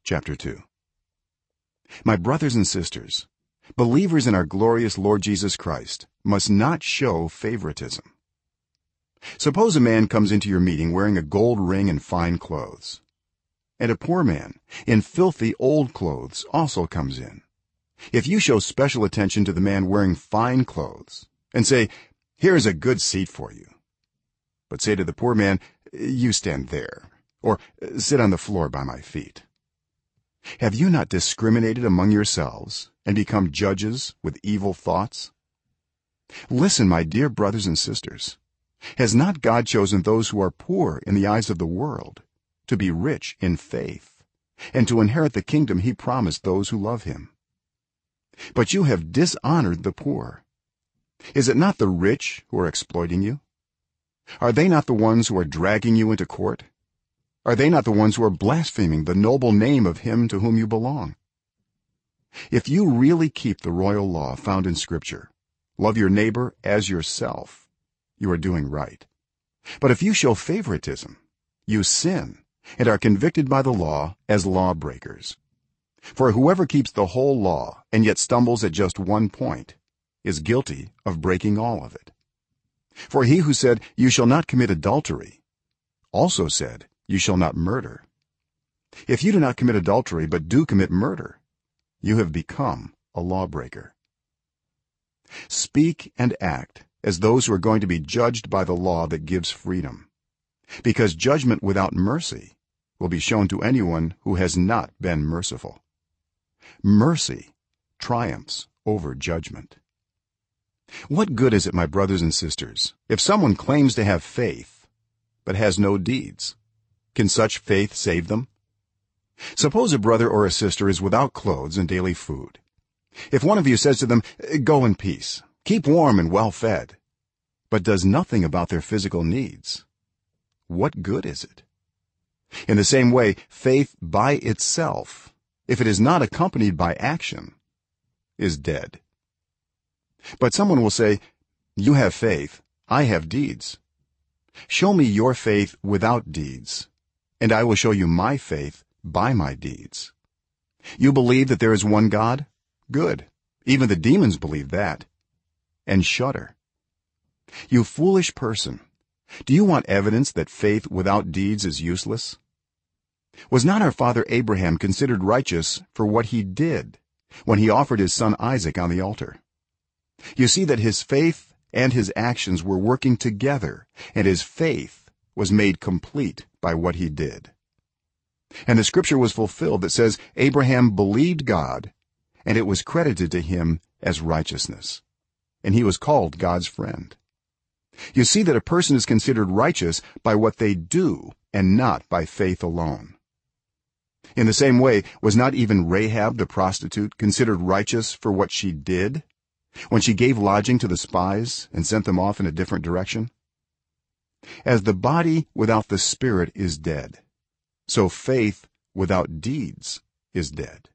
Chapter 2. My brothers and sisters, believers in our glorious Lord Jesus Christ must not show favoritism. Suppose a man comes into your meeting wearing a gold ring and fine clothes, and a poor man in filthy old clothes also comes in. If you show special attention to the man wearing fine clothes and say, "Here is a good seat for you," but say to the poor man, "You stand there," or "Sit on the floor by my feet," have you not discriminated among yourselves and become judges with evil thoughts? Listen, my dear brothers and sisters, has not God chosen those who are poor in the eyes of the world to be rich in faith and to inherit the kingdom he promised those who love him? But you have dishonored the poor. Is it not the rich who are exploiting you? Are they not the ones who are dragging you into court? Are they not the ones who are blaspheming the noble name of him to whom you belong? If you really keep the royal law found in scripture, love your neighbor as yourself, you are doing right. But if you show favoritism, you sin and are convicted by the law as lawbreakers. For whoever keeps the whole law and yet stumbles at just one point is guilty of breaking all of it. For he who said, "You shall not commit adultery," also said, "You shall not murder." If you do not commit adultery but do commit murder, you have become a lawbreaker. Speak and act as those who are going to be judged by the law that gives freedom, because judgment without mercy will be shown to anyone who has not been merciful. Mercy triumphs over judgment. What good is it, my brothers and sisters, if someone claims to have faith but has no deeds? Can such faith save them? Suppose a brother or a sister is without clothes and daily food. If one of you says to them, "Go in peace, keep warm and well fed," but does nothing about their physical needs, what good is it? In the same way, faith by itself, if it is not accompanied by action, is dead. But someone will say, "You have faith, I have deeds. Show me your faith without deeds, and I will show you my faith by my deeds." You believe that there is one God? Good. Even the demons believe that and shudder. You foolish person, do you want evidence that faith without deeds is useless? Was not our father Abraham considered righteous for what he did when he offered his son Isaac on the altar? You see that his faith and his actions were working together, and his faith was made complete by what he did. And the scripture was fulfilled that says, "Abraham believed God, and it was credited to him as righteousness, and he was called God's friend." You see that a person is considered righteous by what they do and not by faith alone. In the same way, was not even Rahab the prostitute considered righteous for what she did when she gave lodging to the spies and sent them off in a different direction? As the body without the spirit is dead, so faith without deeds is dead.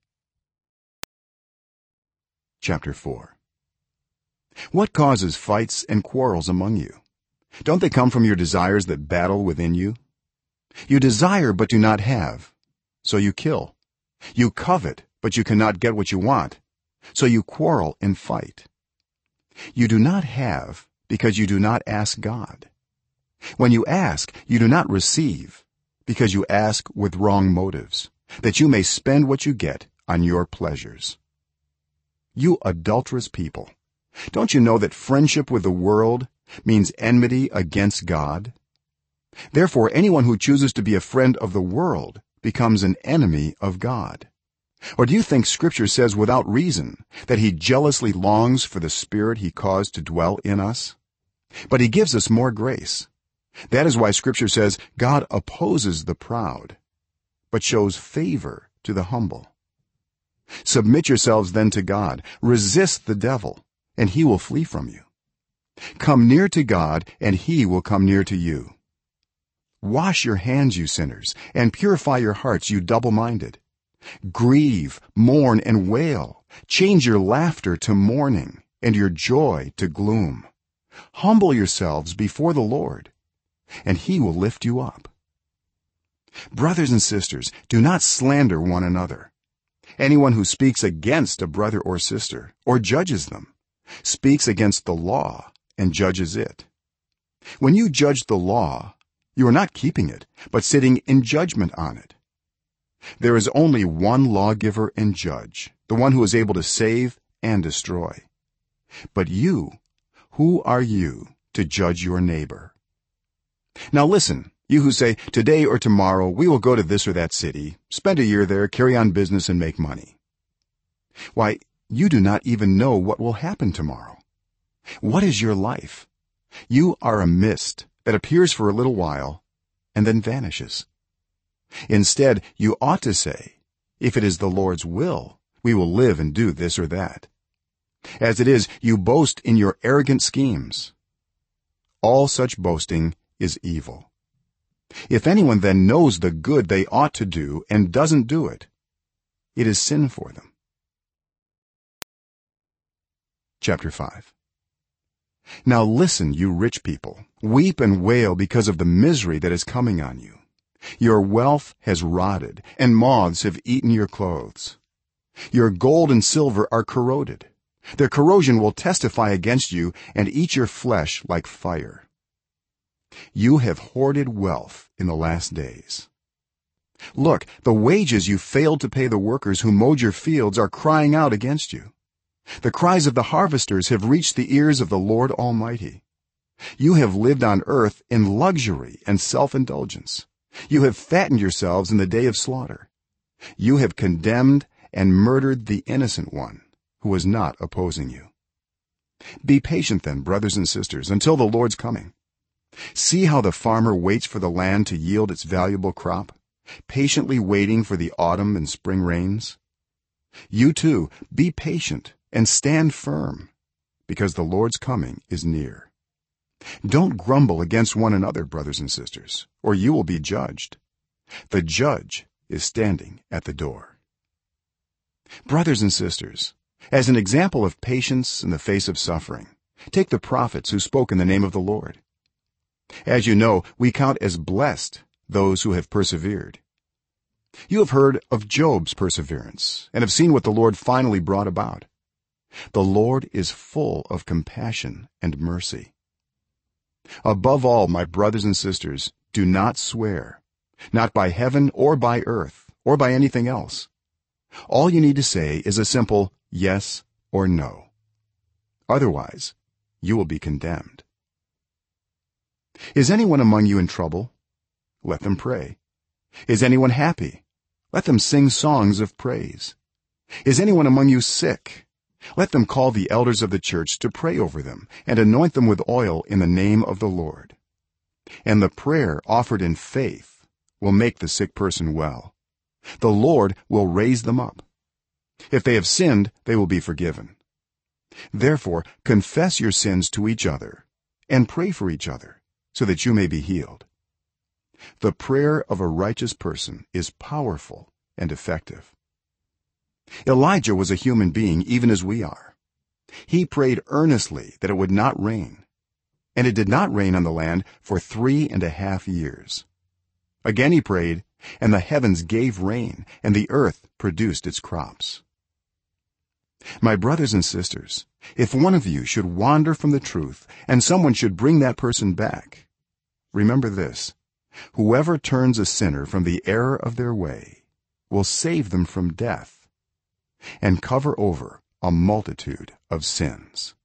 Chapter 4. What causes fights and quarrels among you? Don't they come from your desires that battle within you? You desire but do not have, so you kill. You covet but you cannot get what you want, so you quarrel and fight. You do not have because you do not ask God. When you ask, you do not receive, because you ask with wrong motives, that you may spend what you get on your pleasures. You adulterous people, don't you know that friendship with the world means enmity against God? Therefore, anyone who chooses to be a friend of the world becomes an enemy of God. Or do you think scripture says without reason that he jealously longs for the Spirit he caused to dwell in us? But he gives us more grace. That is why scripture says God opposes the proud, but shows favor to the humble. Submit yourselves then to God, resist the devil, and he will flee from you. Come near to God, and he will come near to you. Wash your hands, you sinners, and purify your hearts, you double-minded. Grieve, mourn, and wail. Change your laughter to mourning and your joy to gloom. Humble yourselves before the Lord, and he will lift you up. brothers and sisters, do not slander one another. Anyone who speaks against a brother or sister or judges them speaks against the law and judges it. When you judge the law, you are not keeping it but sitting in judgment on it. There is only one lawgiver and judge, the one who is able to save and destroy. But you, who are you to judge your neighbor? Now listen, you who say, today or tomorrow we will go to this or that city, spend a year there, carry on business and make money. Why, you do not even know what will happen tomorrow. What is your life? You are a mist that appears for a little while and then vanishes. Instead, you ought to say, if it is the Lord's will, we will live and do this or that. As it is, you boast in your arrogant schemes. All such boasting is evil. If anyone then knows the good they ought to do and doesn't do it, it is sin for them. Chapter 5. Now listen, you rich people, weep and wail because of the misery that is coming on you. Your wealth has rotted, and moths have eaten your clothes. Your gold and silver are corroded. Their corrosion will testify against you and eat your flesh like fire. You have hoarded wealth in the last days. Look, the wages you failed to pay the workers who mowed your fields are crying out against you. The cries of the harvesters have reached the ears of the Lord Almighty. You have lived on earth in luxury and self-indulgence. You have fattened yourselves in the day of slaughter. You have condemned and murdered the innocent one who was not opposing you. Be patient then, brothers and sisters, until the Lord's coming. See how the farmer waits for the land to yield its valuable crop, patiently waiting for the autumn and spring rains. You too, be patient and stand firm, because the Lord's coming is near. Don't grumble against one another, brothers and sisters, or you will be judged. The judge is standing at the door. Brothers and sisters, as an example of patience in the face of suffering, take the prophets who spoke in the name of the Lord. As you know, we count as blessed those who have persevered. You have heard of Job's perseverance and have seen what the Lord finally brought about. The Lord is full of compassion and mercy. Above all, my brothers and sisters, do not swear, not by heaven or by earth or by anything else. All you need to say is a simple yes or no. Otherwise, you will be condemned. Is anyone among you in trouble? Let them pray. Is anyone happy? Let them sing songs of praise. Is anyone among you sick? Let them call the elders of the church to pray over them and anoint them with oil in the name of the Lord. And the prayer offered in faith will make the sick person well. The Lord will raise them up. If they have sinned, they will be forgiven. Therefore, confess your sins to each other and pray for each other so that you may be healed. The prayer of a righteous person is powerful and effective. Elijah was a human being even as we are. He prayed earnestly that it would not rain, and it did not rain on the land for 3.5 years. Again he prayed, and the heavens gave rain, and the earth produced its crops. My brothers and sisters, if one of you should wander from the truth and someone should bring that person back, remember this: whoever turns a sinner from the error of their way will save them from death and cover over a multitude of sins.